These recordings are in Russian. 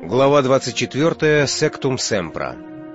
Глава 24. Сектум Семпра.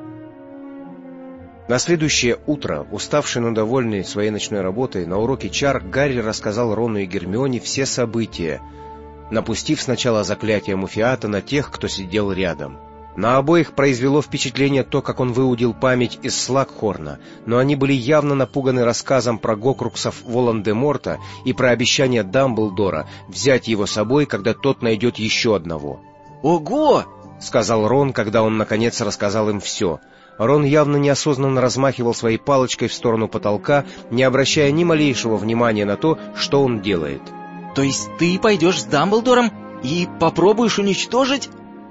На следующее утро, уставший, но довольный своей ночной работой, на уроке чар Гарри рассказал Рону и Гермионе все события, напустив сначала заклятие Муфиата на тех, кто сидел рядом. На обоих произвело впечатление то, как он выудил память из Слакхорна, но они были явно напуганы рассказом про Гокруксов Волан-де-Морта и про обещание Дамблдора взять его с собой, когда тот найдет еще одного. «Ого!» — сказал Рон, когда он наконец рассказал им все. Рон явно неосознанно размахивал своей палочкой в сторону потолка, не обращая ни малейшего внимания на то, что он делает. «То есть ты пойдешь с Дамблдором и попробуешь уничтожить?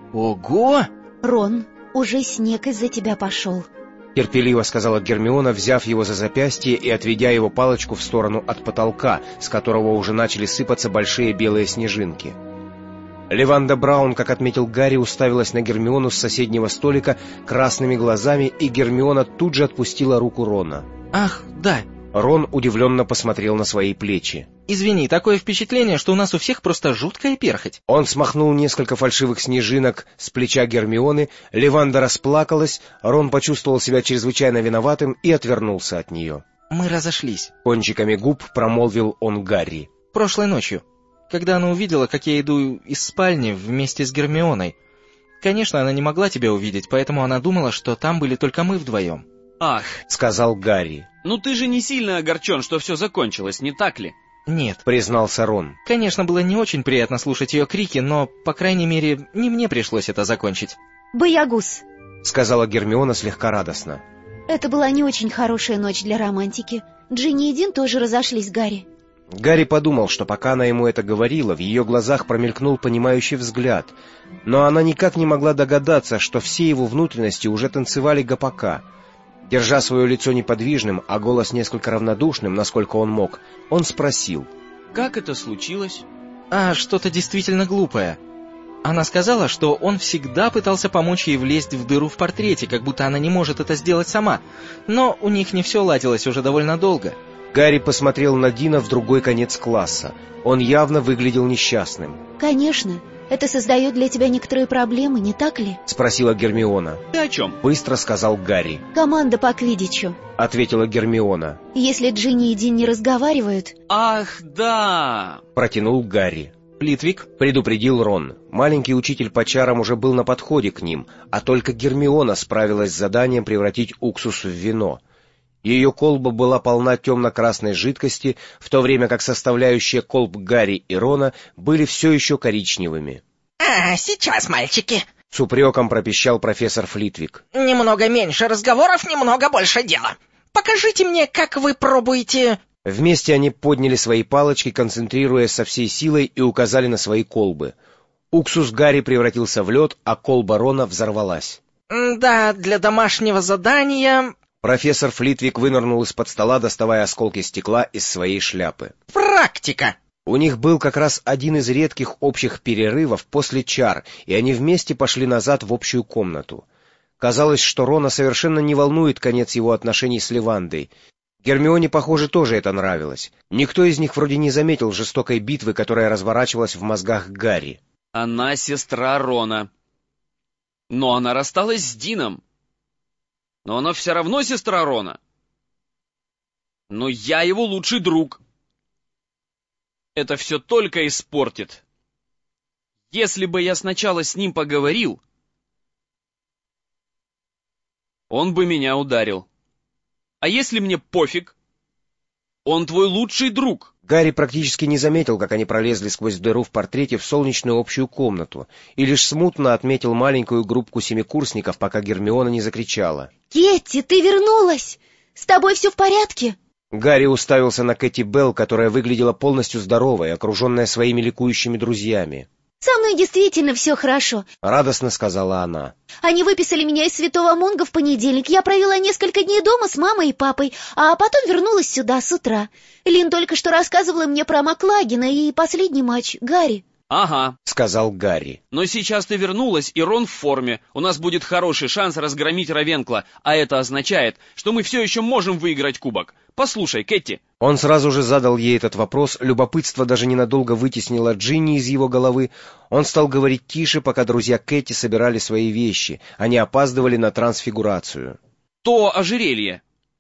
Ого!» «Рон, уже снег из-за тебя пошел», — терпеливо сказала Гермиона, взяв его за запястье и отведя его палочку в сторону от потолка, с которого уже начали сыпаться большие белые снежинки. Леванда Браун, как отметил Гарри, уставилась на Гермиону с соседнего столика красными глазами, и Гермиона тут же отпустила руку Рона. «Ах, да». Рон удивленно посмотрел на свои плечи. «Извини, такое впечатление, что у нас у всех просто жуткая перхоть». Он смахнул несколько фальшивых снежинок с плеча Гермионы, Леванда расплакалась, Рон почувствовал себя чрезвычайно виноватым и отвернулся от нее. «Мы разошлись», — кончиками губ промолвил он Гарри. «Прошлой ночью, когда она увидела, как я иду из спальни вместе с Гермионой. Конечно, она не могла тебя увидеть, поэтому она думала, что там были только мы вдвоем». «Ах», — сказал Гарри. «Ну ты же не сильно огорчен, что все закончилось, не так ли?» «Нет», — признался Рон. «Конечно, было не очень приятно слушать ее крики, но, по крайней мере, не мне пришлось это закончить». «Боягуз», — сказала Гермиона слегка радостно. «Это была не очень хорошая ночь для романтики. Джинни и Дин тоже разошлись с Гарри». Гарри подумал, что пока она ему это говорила, в ее глазах промелькнул понимающий взгляд, но она никак не могла догадаться, что все его внутренности уже танцевали гопака. Держа свое лицо неподвижным, а голос несколько равнодушным, насколько он мог, он спросил: «Как это случилось?» Что-то действительно глупое. Она сказала, что он всегда пытался помочь ей влезть в дыру в портрете, как будто она не может это сделать сама, но у них не все ладилось уже довольно долго». Гарри посмотрел на Дина в другой конец класса. Он явно выглядел несчастным. «Конечно, это создает для тебя некоторые проблемы, не так ли?» — спросила Гермиона. «Ты о чем?» — быстро сказал Гарри. «Команда по квиддичу», — ответила Гермиона. «Если Джинни и Дин не разговаривают...» «Ах, да!» — протянул Гарри. «Флитвик», — предупредил Рон. Маленький учитель по чарам уже был на подходе к ним, а только Гермиона справилась с заданием превратить уксус в вино. Ее колба была полна темно-красной жидкости, в то время как составляющие колб Гарри и Рона были все еще коричневыми. Сейчас, мальчики!» — с упреком пропищал профессор Флитвик. «Немного меньше разговоров, немного больше дела. Покажите мне, как вы пробуете...» Вместе они подняли свои палочки, концентрируясь со всей силой, и указали на свои колбы. Уксус Гарри превратился в лед, а колба Рона взорвалась. «Да, для домашнего задания...» Профессор Флитвик вынырнул из-под стола, доставая осколки стекла из своей шляпы. «Практика!» У них был как раз один из редких общих перерывов после чар, и они вместе пошли назад в общую комнату. Казалось, что Рона совершенно не волнует конец его отношений с Левандой. Гермионе, похоже, тоже это нравилось. Никто из них вроде не заметил жестокой битвы, которая разворачивалась в мозгах Гарри. «Она сестра Рона. Но она рассталась с Дином. Но она все равно сестра Рона. Но я его лучший друг. Это все только испортит. Если бы я сначала с ним поговорил, он бы меня ударил. А если мне пофиг? Он твой лучший друг». Гарри практически не заметил, как они пролезли сквозь дыру в портрете в солнечную общую комнату, и лишь смутно отметил маленькую группку семикурсников, пока Гермиона не закричала: «Кетти, ты вернулась! С тобой все в порядке?» Гарри уставился на Кэти Белл, которая выглядела полностью здоровой, окруженная своими ликующими друзьями. «Со мной действительно все хорошо», — радостно сказала она. «Они выписали меня из Святого Монга в понедельник. Я провела несколько дней дома с мамой и папой, а потом вернулась сюда с утра. Лин только что рассказывала мне про Маклагина и последний матч. Гарри». «Ага», — сказал Гарри. «но сейчас ты вернулась, и Рон в форме. У нас будет хороший шанс разгромить Равенкла, а это означает, что мы все еще можем выиграть кубок. Послушай, Кэти». Он сразу же задал ей этот вопрос, любопытство даже ненадолго вытеснило Джинни из его головы. Он стал говорить тише, пока друзья Кэти собирали свои вещи. Они опаздывали на трансфигурацию. «То ожерелье.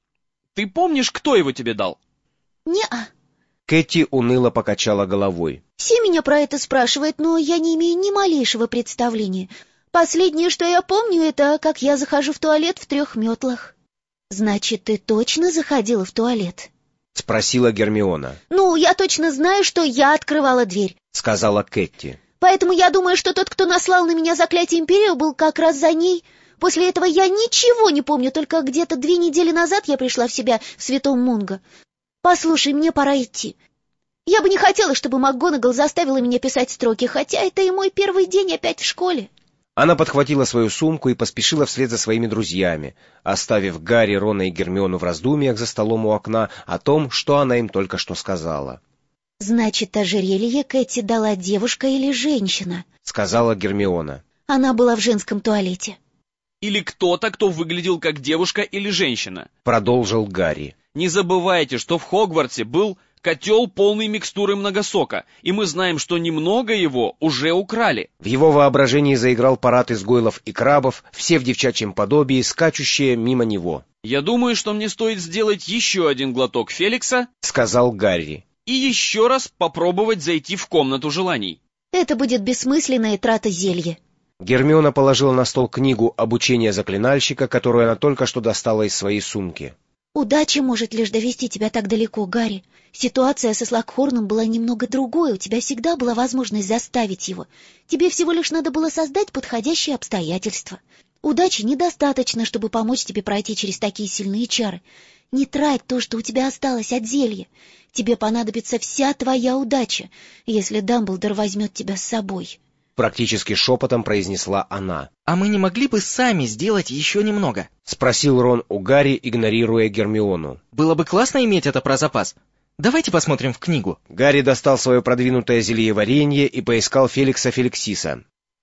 Ты помнишь, кто его тебе дал?» Не-а. Кэти уныло покачала головой. Все меня про это спрашивают, но я не имею ни малейшего представления. Последнее, что я помню, это как я захожу в туалет в 3 метлах. Значит, ты точно заходила в туалет? Спросила Гермиона. Ну, я точно знаю, что я открывала дверь, Сказала Кэти. Поэтому я думаю, что тот, кто наслал на меня заклятие Империо, был как раз за ней. После этого я ничего не помню, только где-то 2 недели назад я пришла в себя в Святом Мунго. Послушай, мне пора идти. Я бы не хотела, чтобы МакГонагал заставила меня писать строки, хотя это и мой первый день опять в школе. Она подхватила свою сумку и поспешила вслед за своими друзьями, оставив Гарри, Рона и Гермиону в раздумьях за столом у окна о том, что она им только что сказала. «Значит, ожерелье Кэти дала девушка или женщина?» — сказала Гермиона. «Она была в женском туалете». «Или кто-то, кто выглядел как девушка или женщина», — продолжил Гарри. «Не забывайте, что в Хогвартсе был котел полный микстуры многосока, и мы знаем, что немного его уже украли». В его воображении заиграл парад из гойлов и крабов, все в девчачьем подобии, скачущие мимо него. «Я думаю, что мне стоит сделать еще один глоток Феликса», — сказал Гарри. «и еще раз попробовать зайти в комнату желаний». «Это будет бессмысленная трата зелья». Гермиона положила на стол книгу «Обучение заклинальщика», которую она только что достала из своей сумки. «Удача может лишь довести тебя так далеко, Гарри. Ситуация со Слакхорном была немного другой, у тебя всегда была возможность заставить его. Тебе всего лишь надо было создать подходящие обстоятельства. Удачи недостаточно, чтобы помочь тебе пройти через такие сильные чары. Не трать то, что у тебя осталось от зелья. Тебе понадобится вся твоя удача, если Дамблдор возьмет тебя с собой». Практически шепотом произнесла она. «А мы не могли бы сами сделать еще немного?» — спросил Рон у Гарри, игнорируя Гермиону. «Было бы классно иметь это про запас. Давайте посмотрим в книгу». Гарри достал свое продвинутое зельеваренье и поискал Феликса Феликсиса.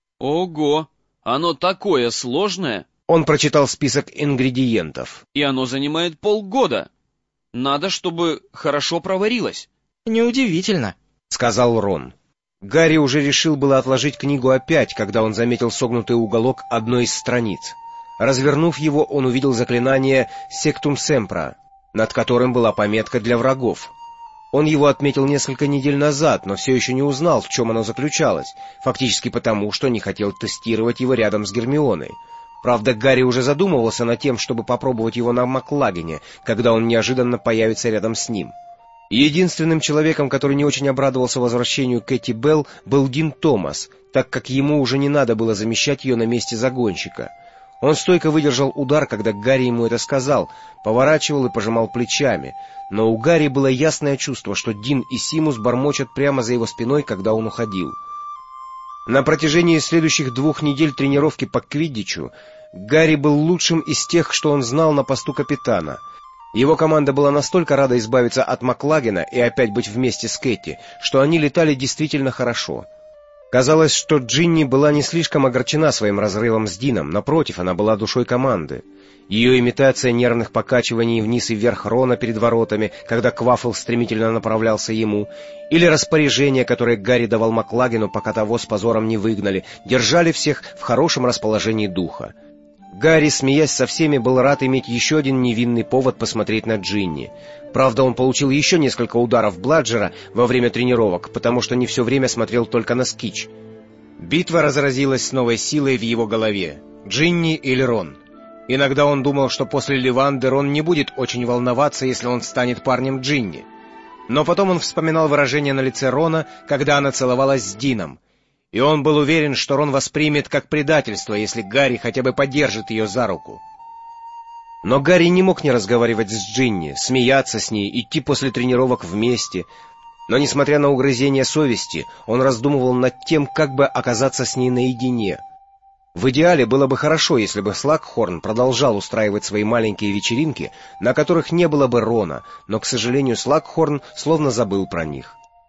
«Ого, оно такое сложное!» Он прочитал список ингредиентов. «И оно занимает полгода. Надо, чтобы хорошо проварилось». «Неудивительно», — сказал Рон. Гарри уже решил было отложить книгу опять, когда он заметил согнутый уголок одной из страниц. Развернув его, он увидел заклинание «Сектум Семпра», над которым была пометка для врагов. Он его отметил несколько недель назад, но все еще не узнал, в чем оно заключалось, фактически потому, что не хотел тестировать его рядом с Гермионой. Правда, Гарри уже задумывался над тем, чтобы попробовать его на Маклагене, когда он неожиданно появится рядом с ним. Единственным человеком, который не очень обрадовался возвращению Кэти Белл, был Дин Томас, так как ему уже не надо было замещать ее на месте загонщика. Он стойко выдержал удар, когда Гарри ему это сказал, поворачивал и пожимал плечами, но у Гарри было ясное чувство, что Дин и Симус бормочут прямо за его спиной, когда он уходил. На протяжении следующих 2 недель тренировки по квиддичу Гарри был лучшим из тех, что он знал на посту капитана. Его команда была настолько рада избавиться от Маклагена и опять быть вместе с Кэти, что они летали действительно хорошо. Казалось, что Джинни была не слишком огорчена своим разрывом с Дином, напротив, она была душой команды. Ее имитация нервных покачиваний вниз и вверх Рона перед воротами, когда Квафл стремительно направлялся ему, или распоряжение, которое Гарри давал Маклагену, пока того с позором не выгнали, держали всех в хорошем расположении духа. Гарри, смеясь со всеми, был рад иметь еще один невинный повод посмотреть на Джинни. Правда, он получил еще несколько ударов Бладжера во время тренировок, потому что не все время смотрел только на Скитч. Битва разразилась с новой силой в его голове. Джинни или Рон? Иногда он думал, что после Ливанды Рон не будет очень волноваться, если он станет парнем Джинни. Но потом он вспоминал выражение на лице Рона, когда она целовалась с Дином. И он был уверен, что Рон воспримет как предательство, если Гарри хотя бы подержит ее за руку. Но Гарри не мог не разговаривать с Джинни, смеяться с ней, идти после тренировок вместе. Но, несмотря на угрызение совести, он раздумывал над тем, как бы оказаться с ней наедине. В идеале было бы хорошо, если бы Слакхорн продолжал устраивать свои маленькие вечеринки, на которых не было бы Рона, но, к сожалению, Слакхорн словно забыл про них.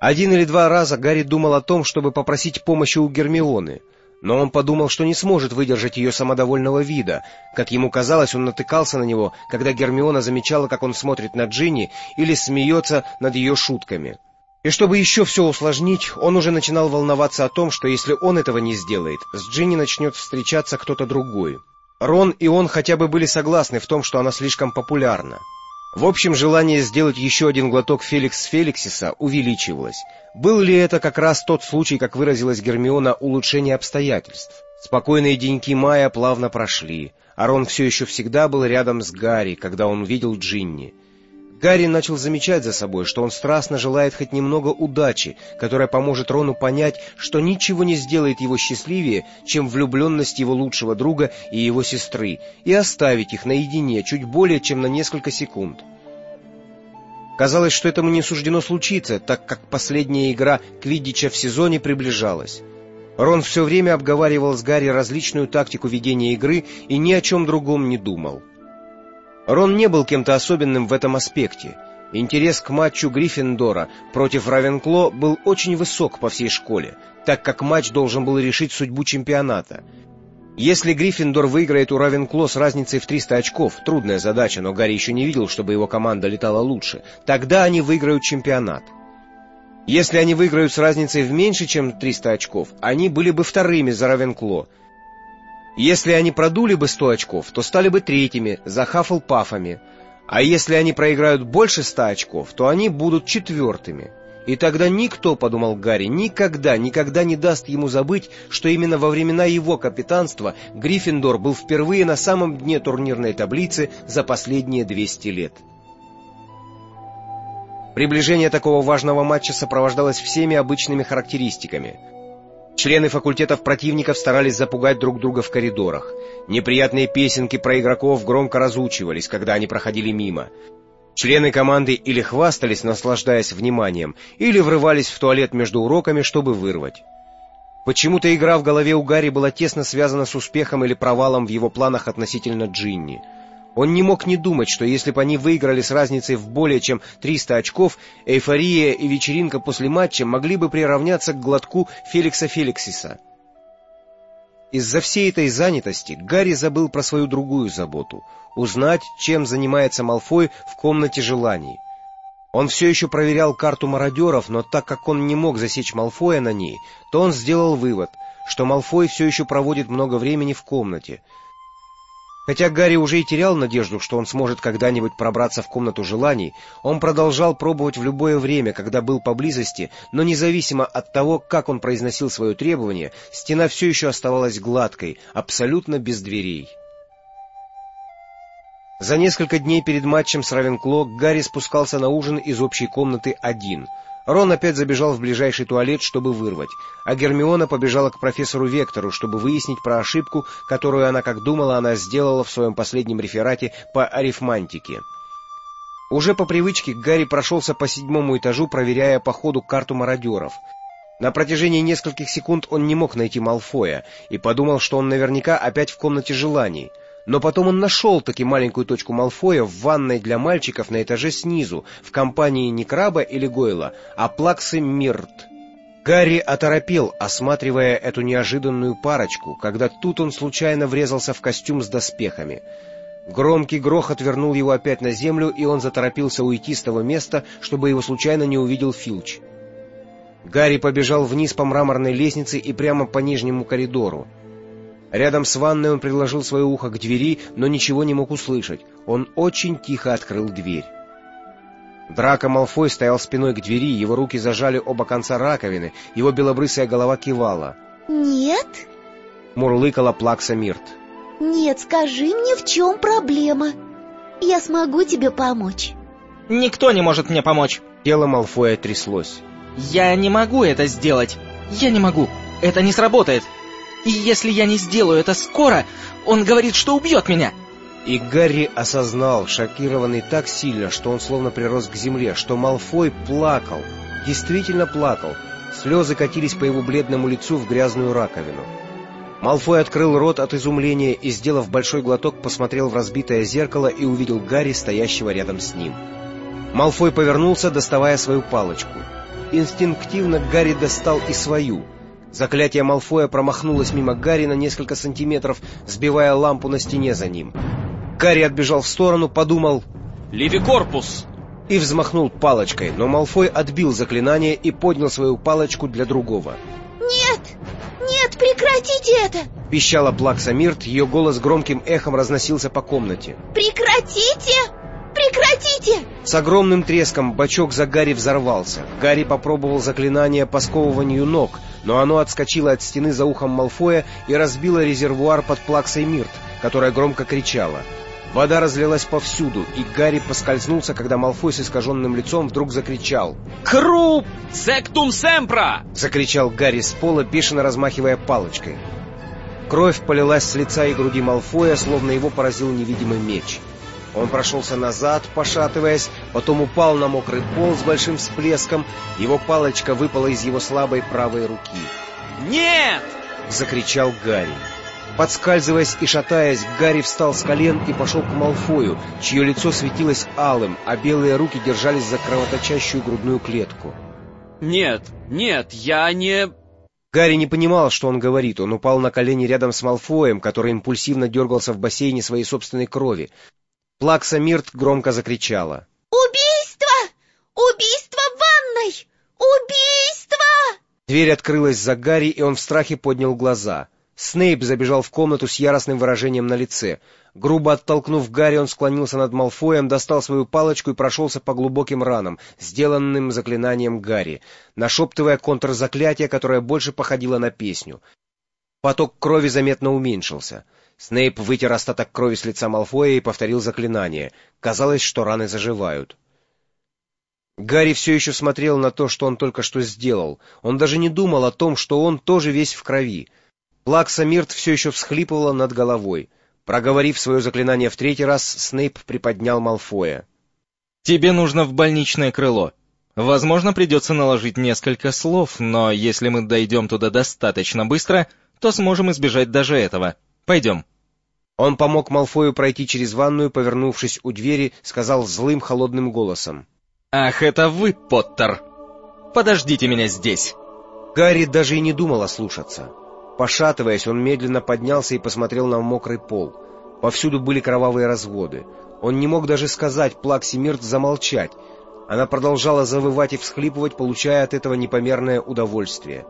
1 или 2 раза Гарри думал о том, чтобы попросить помощи у Гермионы, но он подумал, что не сможет выдержать ее самодовольного вида. Как ему казалось, он натыкался на него, когда Гермиона замечала, как он смотрит на Джинни или смеется над ее шутками. И чтобы еще все усложнить, он уже начинал волноваться о том, что если он этого не сделает, с Джинни начнет встречаться кто-то другой. Рон и он хотя бы были согласны в том, что она слишком популярна. В общем, желание сделать еще один глоток Феликс Феликсиса увеличивалось. Был ли это как раз тот случай, как выразилась Гермиона, улучшение обстоятельств? Спокойные деньки мая плавно прошли, а Рон все еще всегда был рядом с Гарри, когда он увидел Джинни. Гарри начал замечать за собой, что он страстно желает хоть немного удачи, которая поможет Рону понять, что ничего не сделает его счастливее, чем влюбленность его лучшего друга и его сестры, и оставить их наедине чуть более чем на несколько секунд. Казалось, что этому не суждено случиться, так как последняя игра квиддича в сезоне приближалась. Рон все время обговаривал с Гарри различную тактику ведения игры и ни о чем другом не думал. Рон не был кем-то особенным в этом аспекте. Интерес к матчу Гриффиндора против Равенкло был очень высок по всей школе, так как матч должен был решить судьбу чемпионата. Если Гриффиндор выиграет у Равенкло с разницей в 300 очков, трудная задача, но Гарри еще не видел, чтобы его команда летала лучше, тогда они выиграют чемпионат. Если они выиграют с разницей в меньше, чем 300 очков, они были бы вторыми за Равенкло. Если они продули бы 100 очков, то стали бы третьими за Хаффлпафами, а если они проиграют больше 100 очков, то они будут четвертыми. И тогда никто, подумал Гарри, никогда не даст ему забыть, что именно во времена его капитанства Гриффиндор был впервые на самом дне турнирной таблицы за последние 200 лет. Приближение такого важного матча сопровождалось всеми обычными характеристиками. Члены факультетов противников старались запугать друг друга в коридорах. Неприятные песенки про игроков громко разучивались, когда они проходили мимо. Члены команды или хвастались, наслаждаясь вниманием, или врывались в туалет между уроками, чтобы вырвать. Почему-то игра в голове у Гарри была тесно связана с успехом или провалом в его планах относительно Джинни. Он не мог не думать, что если бы они выиграли с разницей в более чем 300 очков, эйфория и вечеринка после матча могли бы приравняться к глотку Феликса Феликсиса. Из-за всей этой занятости Гарри забыл про свою другую заботу — узнать, чем занимается Малфой в комнате желаний. Он все еще проверял карту мародеров, но так как он не мог засечь Малфоя на ней, то он сделал вывод, что Малфой все еще проводит много времени в комнате. Хотя Гарри уже и терял надежду, что он сможет когда-нибудь пробраться в комнату желаний, он продолжал пробовать в любое время, когда был поблизости, но независимо от того, как он произносил свое требование, стена все еще оставалась гладкой, абсолютно без дверей. За несколько дней перед матчем с Равенкло Гарри спускался на ужин из общей комнаты один. Рон опять забежал в ближайший туалет, чтобы вырвать, а Гермиона побежала к профессору Вектору, чтобы выяснить про ошибку, которую она, как думала, она сделала в своем последнем реферате по арифмантике. Уже по привычке Гарри прошелся по 7-му этажу, проверяя по ходу карту мародеров. На протяжении нескольких секунд он не мог найти Малфоя и подумал, что он наверняка опять в комнате желаний. Но потом он нашел-таки маленькую точку Малфоя в ванной для мальчиков на этаже снизу, в компании не Краба или Гойла, а Плаксы Мирт. Гарри оторопел, осматривая эту неожиданную парочку, когда тут он случайно врезался в костюм с доспехами. Громкий грохот вернул его опять на землю, и он заторопился уйти с того места, чтобы его случайно не увидел Филч. Гарри побежал вниз по мраморной лестнице и прямо по нижнему коридору. Рядом с ванной он приложил свое ухо к двери, но ничего не мог услышать. Он очень тихо открыл дверь. Драко Малфой стоял спиной к двери, его руки зажали оба конца раковины, его белобрысая голова кивала. «Нет?» — мурлыкала Плакса Мирт. «Нет, скажи мне, в чем проблема? Я смогу тебе помочь». Никто не может мне помочь. Тело Малфоя тряслось. Я не могу это сделать. Я не могу. Это не сработает. И если я не сделаю это скоро, он говорит, что убьет меня. И Гарри осознал, шокированный так сильно, что он словно прирос к земле, что Малфой плакал, действительно плакал. Слезы катились по его бледному лицу в грязную раковину. Малфой открыл рот от изумления и, сделав большой глоток, посмотрел в разбитое зеркало и увидел Гарри, стоящего рядом с ним. Малфой повернулся, доставая свою палочку. Инстинктивно Гарри достал и свою. Заклятие Малфоя промахнулось мимо Гарри на несколько сантиметров, сбивая лампу на стене за ним. Гарри отбежал в сторону, подумал «Левикорпус!» и взмахнул палочкой, но Малфой отбил заклинание и поднял свою палочку для другого. «Нет! Нет, прекратите это!» — пищала Плакса Мирт, ее голос громким эхом разносился по комнате. «Прекратите! Прекратите!» С огромным треском бачок за Гарри взорвался. Гарри попробовал заклинание по сковыванию ног, но оно отскочило от стены за ухом Малфоя и разбило резервуар под Плаксой Мирт, которая громко кричала. Вода разлилась повсюду, и Гарри поскользнулся, когда Малфой с искаженным лицом вдруг закричал. «Круп! Сектум семпра!» — закричал Гарри с пола, бешено размахивая палочкой. Кровь полилась с лица и груди Малфоя, словно его поразил невидимый меч. Он прошелся назад, пошатываясь, потом упал на мокрый пол с большим всплеском. Его палочка выпала из его слабой правой руки. «Нет!» — закричал Гарри. Подскальзываясь и шатаясь, Гарри встал с колен и пошел к Малфою, чье лицо светилось алым, а белые руки держались за кровоточащую грудную клетку. «Нет, нет, я не...» Гарри не понимал, что он говорит. Он упал на колени рядом с Малфоем, который импульсивно дергался в бассейне своей собственной крови. Плакса Мирт громко закричала. «Убийство! Убийство в ванной! Убийство!» Дверь открылась за Гарри, и он в страхе поднял глаза. Снейп забежал в комнату с яростным выражением на лице. Грубо оттолкнув Гарри, он склонился над Малфоем, достал свою палочку и прошелся по глубоким ранам, сделанным заклинанием Гарри, нашептывая контрзаклятие, которое больше походило на песню. Поток крови заметно уменьшился. Снейп вытер остаток крови с лица Малфоя и повторил заклинание. Казалось, что раны заживают. Гарри все еще смотрел на то, что он только что сделал. Он даже не думал о том, что он тоже весь в крови. Плакса Мирт все еще всхлипывала над головой. Проговорив свое заклинание в третий раз, Снейп приподнял Малфоя. «Тебе нужно в больничное крыло. Возможно, придется наложить несколько слов, но если мы дойдем туда достаточно быстро, то сможем избежать даже этого. Пойдем». Он помог Малфою пройти через ванную, повернувшись у двери, сказал злым холодным голосом. «Ах, это вы, Поттер! Подождите меня здесь!» Гарри даже и не думал ослушаться. Пошатываясь, он медленно поднялся и посмотрел на мокрый пол. Повсюду были кровавые разводы. Он не мог даже сказать Плаксе Мирт замолчать. Она продолжала завывать и всхлипывать, получая от этого непомерное удовольствие.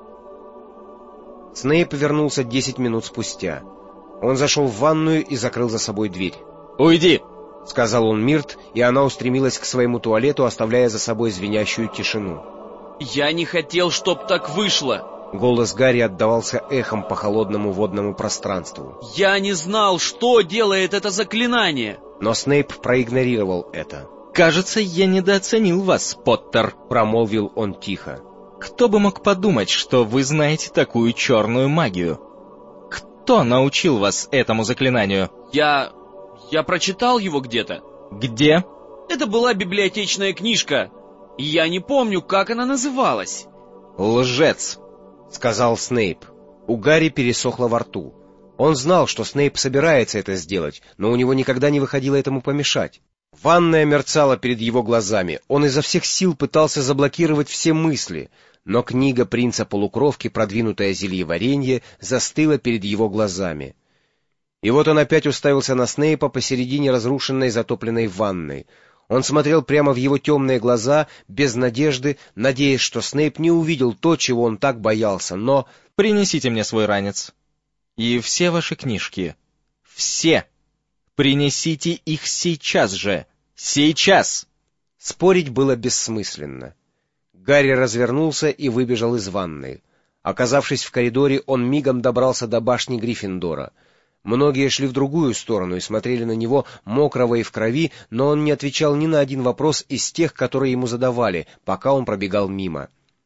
Снейп вернулся 10 минут спустя. Он зашел в ванную и закрыл за собой дверь. «Уйди!» — сказал он Мирт, и она устремилась к своему туалету, оставляя за собой звенящую тишину. «Я не хотел, чтоб так вышло!» Голос Гарри отдавался эхом по холодному водному пространству. «Я не знал, что делает это заклинание!» Но Снейп проигнорировал это. «Кажется, я недооценил вас, Поттер», — промолвил он тихо. «Кто бы мог подумать, что вы знаете такую черную магию? Кто научил вас этому заклинанию?» Я прочитал его где-то. «Где?» Это была библиотечная книжка, и я не помню, как она называлась. «Лжец», — сказал Снейп. У Гарри пересохло во рту. Он знал, что Снейп собирается это сделать, но у него никогда не выходило этому помешать. Ванная мерцала перед его глазами. Он изо всех сил пытался заблокировать все мысли, но книга принца-полукровки, продвинутое зельеваренье, застыла перед его глазами. И вот он опять уставился на Снейпа посередине разрушенной затопленной ванной. Он смотрел прямо в его темные глаза, без надежды, надеясь, что Снейп не увидел то, чего он так боялся, но... «Принесите мне свой ранец. И все ваши книжки. Все. Принесите их сейчас же. Сейчас!» Спорить было бессмысленно. Гарри развернулся и выбежал из ванной. Оказавшись в коридоре, он мигом добрался до башни Гриффиндора. Многие шли в другую сторону и смотрели на него, мокрого и в крови, но он не отвечал ни на один вопрос из тех, которые ему задавали, пока он пробегал мимо.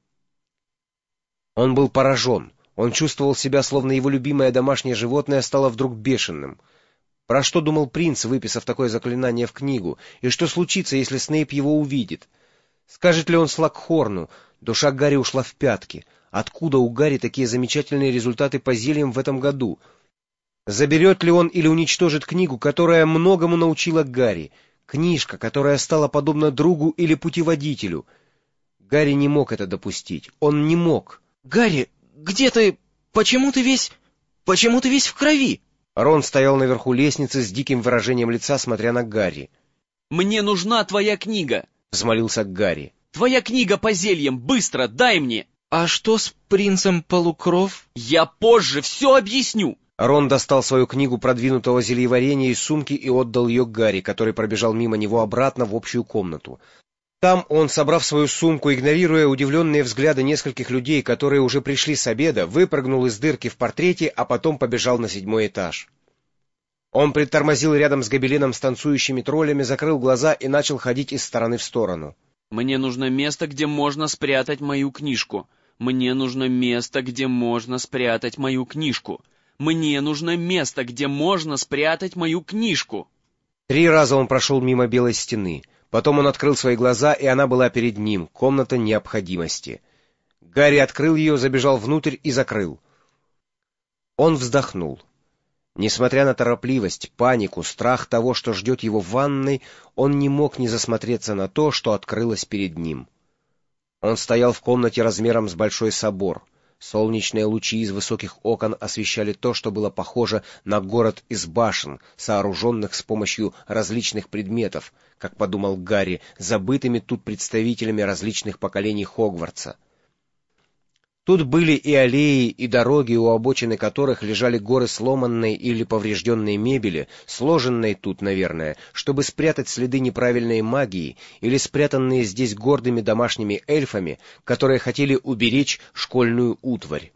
Он был поражен. Он чувствовал себя, словно его любимое домашнее животное стало вдруг бешеным. Про что думал принц, выписав такое заклинание в книгу, и что случится, если Снейп его увидит? Скажет ли он Слакхорну? Душа Гарри ушла в пятки. Откуда у Гарри такие замечательные результаты по зельям в этом году? Заберет ли он или уничтожит книгу, которая многому научила Гарри? Книжка, которая стала подобна другу или путеводителю. Гарри не мог это допустить. Он не мог. «Гарри, где ты? Почему ты весь в крови?» Рон стоял наверху лестницы с диким выражением лица, смотря на Гарри. «Мне нужна твоя книга!» — взмолился Гарри. «Твоя книга по зельям! Быстро, дай мне!» «А что с принцем Полукров?» «Я позже все объясню!» Рон достал свою книгу продвинутого зельеварения из сумки и отдал ее Гарри, который пробежал мимо него обратно в общую комнату. Там он, собрав свою сумку, игнорируя удивленные взгляды нескольких людей, которые уже пришли с обеда, выпрыгнул из дырки в портрете, а потом побежал на 7-й этаж. Он притормозил рядом с гобеленом с танцующими троллями, закрыл глаза и начал ходить из стороны в сторону. «Мне нужно место, где можно спрятать мою книжку. Мне нужно место, где можно спрятать мою книжку. Мне нужно место, где можно спрятать мою книжку». 3 раза он прошел мимо белой стены. Потом он открыл свои глаза, и она была перед ним, комната необходимости. Гарри открыл ее, забежал внутрь и закрыл. Он вздохнул. Несмотря на торопливость, панику, страх того, что ждет его в ванной, он не мог не засмотреться на то, что открылось перед ним. Он стоял в комнате размером с большой собор. Солнечные лучи из высоких окон освещали то, что было похоже на город из башен, сооруженных с помощью различных предметов, как подумал Гарри, забытыми тут представителями различных поколений Хогвартса. Тут были и аллеи, и дороги, у обочины которых лежали горы сломанной или поврежденной мебели, сложенной тут, наверное, чтобы спрятать следы неправильной магии или спрятанные здесь гордыми домашними эльфами, которые хотели уберечь школьную утварь.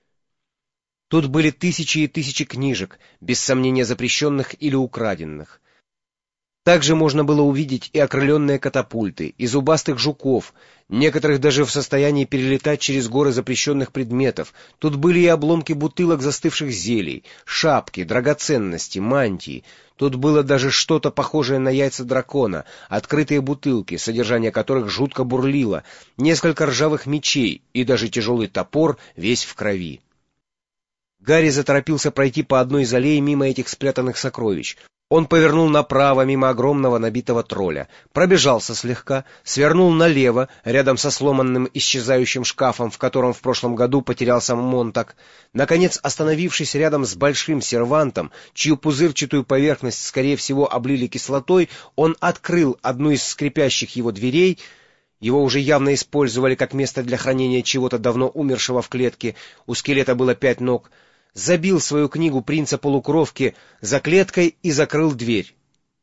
Тут были тысячи и тысячи книжек, без сомнения запрещенных или украденных. Также можно было увидеть и окрыленные катапульты, и зубастых жуков, некоторых даже в состоянии перелетать через горы запрещенных предметов. Тут были и обломки бутылок застывших зелий, шапки, драгоценности, мантии. Тут было даже что-то похожее на яйца дракона, открытые бутылки, содержание которых жутко бурлило, несколько ржавых мечей и даже тяжелый топор, весь в крови. Гарри заторопился пройти по одной из аллей мимо этих спрятанных сокровищ. Он повернул направо, мимо огромного набитого тролля, пробежался слегка, свернул налево, рядом со сломанным исчезающим шкафом, в котором в прошлом году потерялся Монтак, наконец, остановившись рядом с большим сервантом, чью пузырчатую поверхность, скорее всего, облили кислотой, он открыл одну из скрипящих его дверей. Его уже явно использовали как место для хранения чего-то давно умершего в клетке, у скелета было 5 ног, забил свою книгу принца Полукровки за клеткой и закрыл дверь.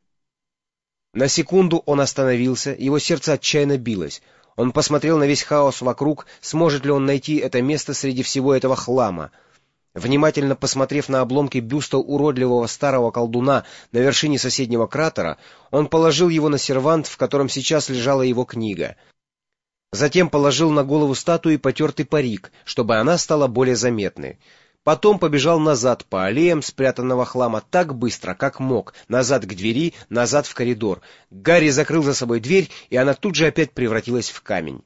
На секунду он остановился, его сердце отчаянно билось. Он посмотрел на весь хаос вокруг, сможет ли он найти это место среди всего этого хлама. Внимательно посмотрев на обломки бюста уродливого старого колдуна на вершине соседнего кратера, он положил его на сервант, в котором сейчас лежала его книга. Затем положил на голову статуи потертый парик, чтобы она стала более заметной. Потом побежал назад по аллеям спрятанного хлама так быстро, как мог, назад к двери, назад в коридор. Гарри закрыл за собой дверь, и она тут же опять превратилась в камень.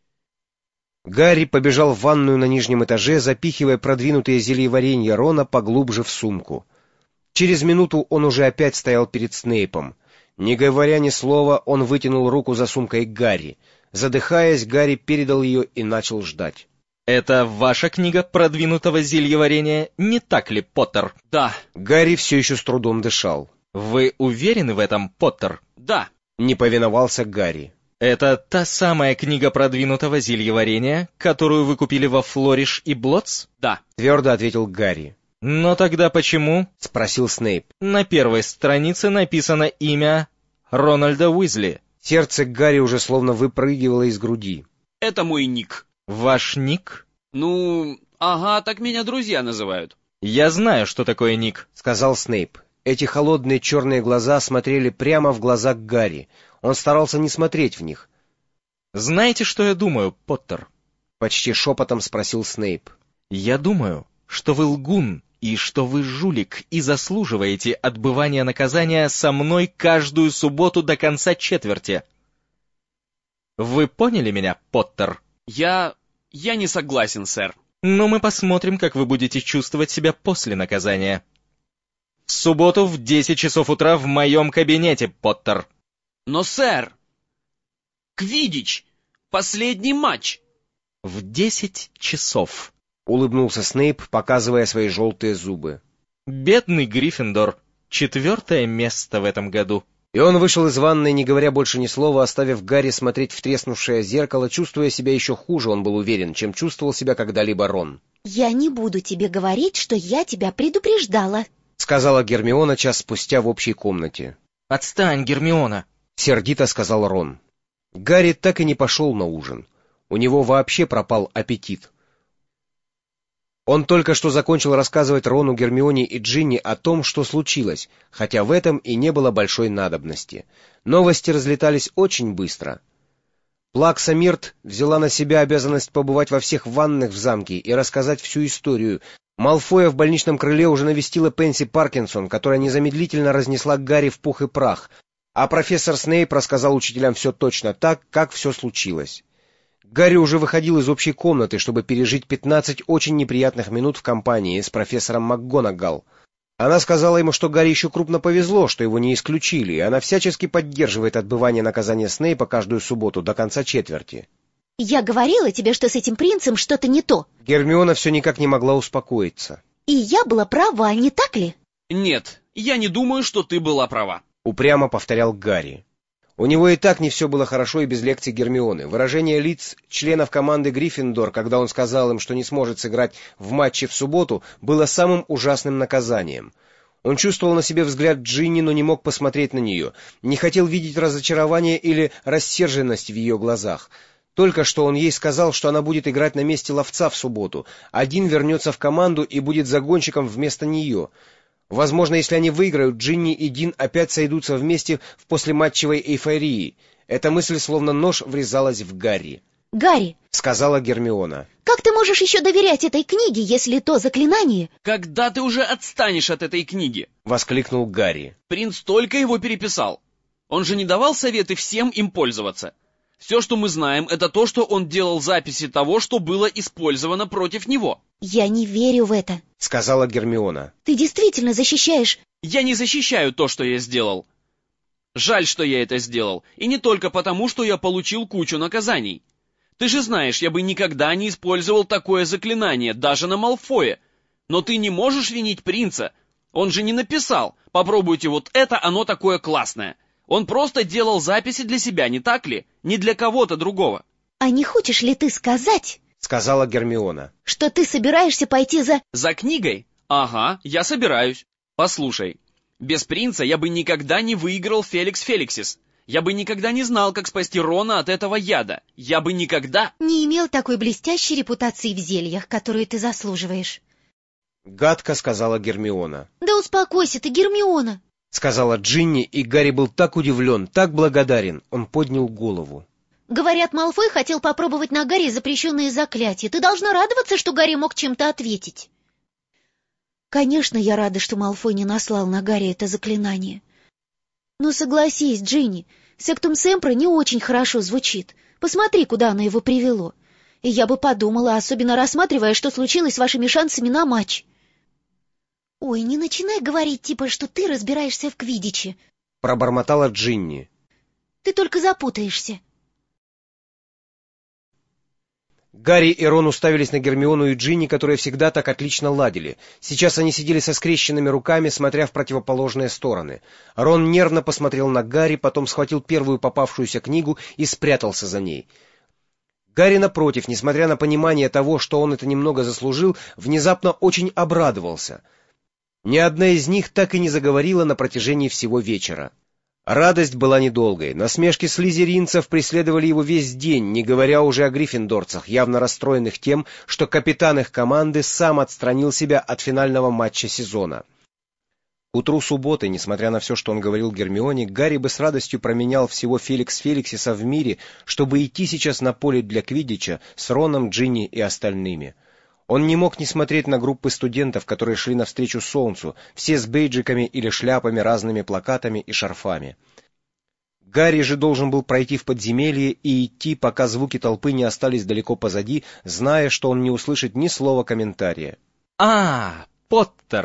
Гарри побежал в ванную на нижнем этаже, запихивая продвинутые зельеваренья Рона поглубже в сумку. Через минуту он уже опять стоял перед Снейпом. Не говоря ни слова, он вытянул руку за сумкой Гарри. Задыхаясь, Гарри передал ее и начал ждать. «Это ваша книга продвинутого зельеварения, не так ли, Поттер?» «Да». Гарри все еще с трудом дышал. «Вы уверены в этом, Поттер?» «Да». Не повиновался Гарри. «Это та самая книга продвинутого зельеварения, которую вы купили во Флориш и Блотс?» «Да». Твердо ответил Гарри. «Но тогда почему?» — спросил Снейп. «На первой странице написано имя Рональда Уизли». Сердце Гарри уже словно выпрыгивало из груди. «Это мой ник». «Ваш ник?» «Ну, ага, так меня друзья называют». «Я знаю, что такое ник», — сказал Снейп. Эти холодные черные глаза смотрели прямо в глаза Гарри. Он старался не смотреть в них. «Знаете, что я думаю, Поттер?» — почти шепотом спросил Снейп. «Я думаю, что вы лгун, и что вы жулик, и заслуживаете отбывания наказания со мной каждую субботу до конца четверти. Вы поняли меня, Поттер?» Я не согласен, сэр. Но мы посмотрим, как вы будете чувствовать себя после наказания. В субботу в 10 часов утра в моем кабинете, Поттер. Но, сэр, Квиддич, Последний матч!» «В 10 часов», — улыбнулся Снейп, показывая свои желтые зубы. «Бедный Гриффиндор. 4-е место в этом году». И он вышел из ванной, не говоря больше ни слова, оставив Гарри смотреть в треснувшее зеркало, чувствуя себя еще хуже, он был уверен, чем чувствовал себя когда-либо Рон. «Я не буду тебе говорить, что я тебя предупреждала», — сказала Гермиона час спустя в общей комнате. «Отстань, Гермиона», — сердито сказал Рон. Гарри так и не пошел на ужин. У него вообще пропал аппетит. Он только что закончил рассказывать Рону, Гермионе и Джинни о том, что случилось, хотя в этом и не было большой надобности. Новости разлетались очень быстро. Плакса Мирт взяла на себя обязанность побывать во всех ванных в замке и рассказать всю историю. Малфоя в больничном крыле уже навестила Пенси Паркинсон, которая незамедлительно разнесла Гарри в пух и прах, а профессор Снейп рассказал учителям все точно так, как все случилось. Гарри уже выходил из общей комнаты, чтобы пережить 15 очень неприятных минут в компании с профессором МакГонагал. Она сказала ему, что Гарри еще крупно повезло, что его не исключили, и она всячески поддерживает отбывание наказания Снейпа каждую субботу до конца четверти. «Я говорила тебе, что с этим принцем что-то не то». Гермиона все никак не могла успокоиться. «И я была права, не так ли?» «Нет, я не думаю, что ты была права», — упрямо повторял Гарри. У него и так не все было хорошо и без лекций Гермионы. Выражение лиц членов команды Гриффиндор, когда он сказал им, что не сможет сыграть в матче в субботу, было самым ужасным наказанием. Он чувствовал на себе взгляд Джинни, но не мог посмотреть на нее, не хотел видеть разочарование или рассерженность в ее глазах. Только что он ей сказал, что она будет играть на месте ловца в субботу, один вернется в команду и будет загонщиком вместо нее. Возможно, если они выиграют, Джинни и Дин опять сойдутся вместе в послематчевой эйфории. Эта мысль словно нож врезалась в Гарри. «Гарри», — сказала Гермиона, — «как ты можешь еще доверять этой книге, если то заклинание...» «Когда ты уже отстанешь от этой книги?» — воскликнул Гарри. «Принц только его переписал. Он же не давал советы всем им пользоваться. Все, что мы знаем, это то, что он делал записи того, что было использовано против него». «Я не верю в это», — сказала Гермиона. «Ты действительно защищаешь...» «Я не защищаю то, что я сделал. Жаль, что я это сделал, и не только потому, что я получил кучу наказаний. Ты же знаешь, я бы никогда не использовал такое заклинание, даже на Малфое. Но ты не можешь винить принца. Он же не написал: попробуйте вот это, оно такое классное. Он просто делал записи для себя, не так ли? Не для кого-то другого». «А не хочешь ли ты сказать...» — сказала Гермиона. «Что ты собираешься пойти за...» «За книгой? Ага, я собираюсь. Послушай, без принца я бы никогда не выиграл Феликс Феликсис. Я бы никогда не знал, как спасти Рона от этого яда. Я бы никогда...» «Не имел такой блестящей репутации в зельях, которую ты заслуживаешь». Гадко сказала Гермиона. «Да успокойся ты, Гермиона!» — сказала Джинни, и Гарри был так удивлен, так благодарен. Он поднял голову. «Говорят, Малфой хотел попробовать на Гарри запрещенные заклятия. Ты должна радоваться, что Гарри мог чем-то ответить». «Конечно, я рада, что Малфой не наслал на Гарри это заклинание. Но согласись, Джинни, Сектум Семпра не очень хорошо звучит. Посмотри, куда оно его привело. И я бы подумала, особенно рассматривая, что случилось с вашими шансами на матч». «Ой, не начинай говорить, типа, что ты разбираешься в квиддиче», — пробормотала Джинни. «Ты только запутаешься». Гарри и Рон уставились на Гермиону и Джинни, которые всегда так отлично ладили. Сейчас они сидели со скрещенными руками, смотря в противоположные стороны. Рон нервно посмотрел на Гарри, потом схватил первую попавшуюся книгу и спрятался за ней. Гарри, напротив, несмотря на понимание того, что он это немного заслужил, внезапно очень обрадовался. Ни одна из них так и не заговорила на протяжении всего вечера. Радость была недолгой. Насмешки слизеринцев преследовали его весь день, не говоря уже о гриффиндорцах, явно расстроенных тем, что капитан их команды сам отстранил себя от финального матча сезона. К утру субботы, несмотря на все, что он говорил Гермионе, Гарри бы с радостью променял всего Феликс Феликсиса в мире, чтобы идти сейчас на поле для квиддича с Роном, Джинни и остальными. Он не мог не смотреть на группы студентов, которые шли навстречу солнцу, все с бейджиками или шляпами, разными плакатами и шарфами. Гарри же должен был пройти в подземелье и идти, пока звуки толпы не остались далеко позади, зная, что он не услышит ни слова комментария. «А, Поттер», —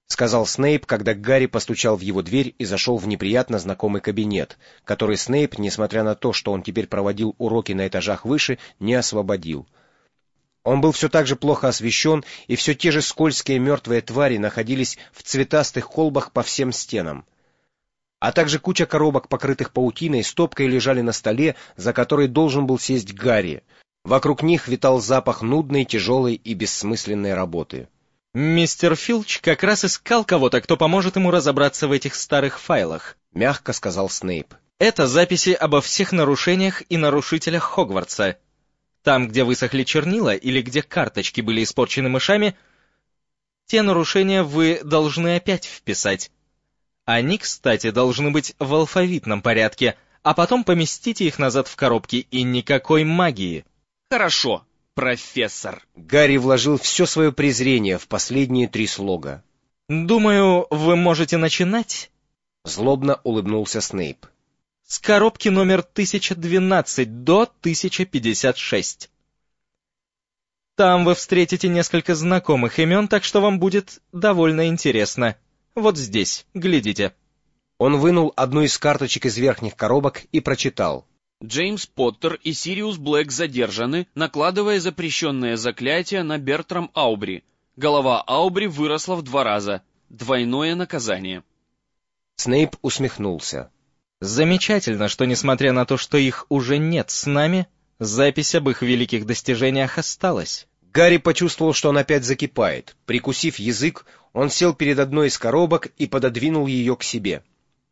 сказал Снейп, когда Гарри постучал в его дверь и зашел в неприятно знакомый кабинет, который Снейп, несмотря на то, что он теперь проводил уроки на этажах выше, не освободил. Он был все так же плохо освещен, и все те же скользкие мертвые твари находились в цветастых колбах по всем стенам. А также куча коробок, покрытых паутиной, стопкой лежали на столе, за который должен был сесть Гарри. Вокруг них витал запах нудной, тяжелой и бессмысленной работы. «Мистер Филч как раз искал кого-то, кто поможет ему разобраться в этих старых файлах», — мягко сказал Снейп. «Это записи обо всех нарушениях и нарушителях Хогвартса. Там, где высохли чернила или где карточки были испорчены мышами, те нарушения вы должны опять вписать. Они, кстати, должны быть в алфавитном порядке, а потом поместите их назад в коробки, и никакой магии». «Хорошо, профессор». Гарри вложил все свое презрение в последние 3 слога. «Думаю, вы можете начинать?» Злобно улыбнулся Снейп. «С коробки номер 1012 до 1056. Там вы встретите несколько знакомых имен, так что вам будет довольно интересно. Вот здесь, глядите». Он вынул одну из карточек из верхних коробок и прочитал. Джеймс Поттер и Сириус Блэк задержаны, накладывая запрещенное заклятие на Бертрам Аубри. Голова Аубри выросла в 2 раза. Двойное наказание. Снейп усмехнулся. «Замечательно, что, несмотря на то, что их уже нет с нами, запись об их великих достижениях осталась». Гарри почувствовал, что он опять закипает. Прикусив язык, он сел перед одной из коробок и пододвинул ее к себе.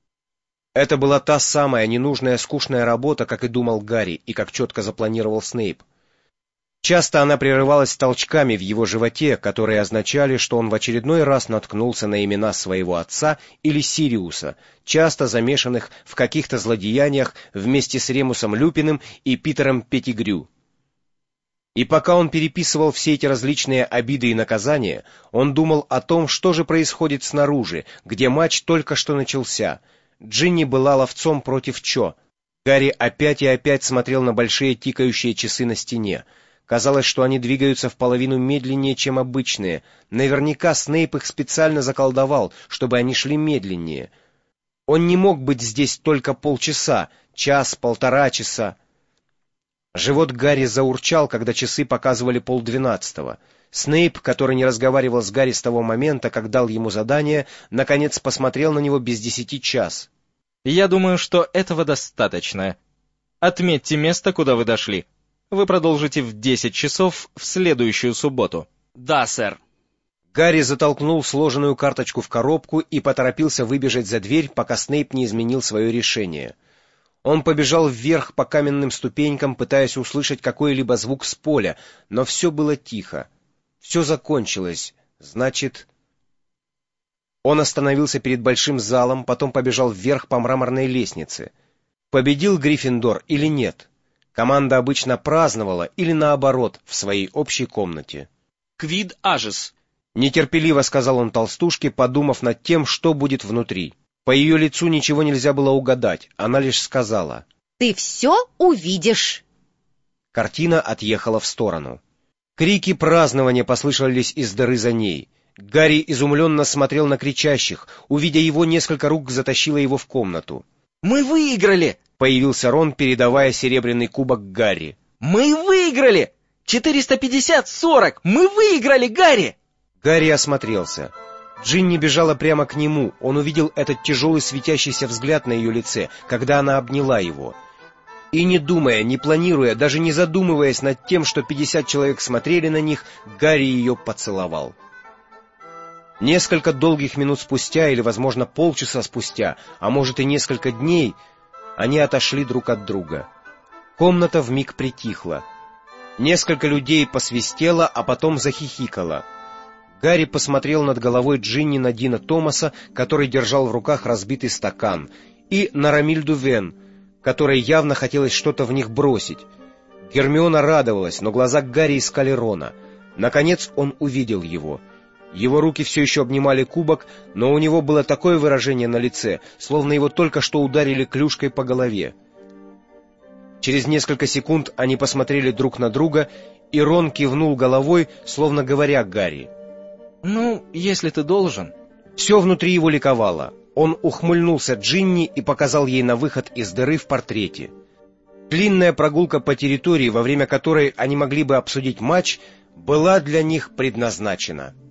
Это была та самая ненужная скучная работа, как и думал Гарри, и как четко запланировал Снейп. Часто она прерывалась толчками в его животе, которые означали, что он в очередной раз наткнулся на имена своего отца или Сириуса, часто замешанных в каких-то злодеяниях вместе с Ремусом Люпиным и Питером Петтигрю. И пока он переписывал все эти различные обиды и наказания, он думал о том, что же происходит снаружи, где матч только что начался. Джинни была ловцом против Чо. Гарри опять и опять смотрел на большие тикающие часы на стене. Казалось, что они двигаются в половину медленнее, чем обычные. Наверняка Снейп их специально заколдовал, чтобы они шли медленнее. Он не мог быть здесь только полчаса, час, 1,5 часа. Живот Гарри заурчал, когда часы показывали 11:30. Снейп, который не разговаривал с Гарри с того момента, как дал ему задание, наконец посмотрел на него без 10 час. «Я думаю, что этого достаточно. Отметьте место, куда вы дошли. Вы продолжите в 10 часов в следующую субботу». «Да, сэр». Гарри затолкнул сложенную карточку в коробку и поторопился выбежать за дверь, пока Снейп не изменил свое решение. Он побежал вверх по каменным ступенькам, пытаясь услышать какой-либо звук с поля, но все было тихо. Все закончилось. Значит... Он остановился перед большим залом, потом побежал вверх по мраморной лестнице. Победил Гриффиндор или нет? Команда обычно праздновала или наоборот в своей общей комнате. «Квид ажес», — нетерпеливо сказал он толстушке, подумав над тем, что будет внутри. По ее лицу ничего нельзя было угадать, она лишь сказала: «Ты все увидишь». Картина отъехала в сторону. Крики празднования послышались из дыры за ней. Гарри изумленно смотрел на кричащих. Увидя его, несколько рук затащило его в комнату. «Мы выиграли!» — появился Рон, передавая серебряный кубок Гарри. «Мы выиграли! 450-40! Мы выиграли, Гарри!» Гарри осмотрелся. Джинни бежала прямо к нему. Он увидел этот тяжелый светящийся взгляд на ее лице, когда она обняла его. И не думая, не планируя, даже не задумываясь над тем, что 50 человек смотрели на них, Гарри ее поцеловал. Несколько долгих минут спустя, или, возможно, полчаса спустя, а может и несколько дней, они отошли друг от друга. Комната вмиг притихла. Несколько людей посвистело, а потом захихикало. Гарри посмотрел над головой Джинни на Дина Томаса, который держал в руках разбитый стакан, и на Ромильду Вен, которой явно хотелось что-то в них бросить. Гермиона радовалась, но глаза Гарри искали Рона. Наконец он увидел его. Его руки все еще обнимали кубок, но у него было такое выражение на лице, словно его только что ударили клюшкой по голове. Через несколько секунд они посмотрели друг на друга, и Рон кивнул головой, словно говоря Гарри: «Ну, если ты должен». Все внутри его ликовало. Он ухмыльнулся Джинни и показал ей на выход из дыры в портрете. Длинная прогулка по территории, во время которой они могли бы обсудить матч, была для них предназначена.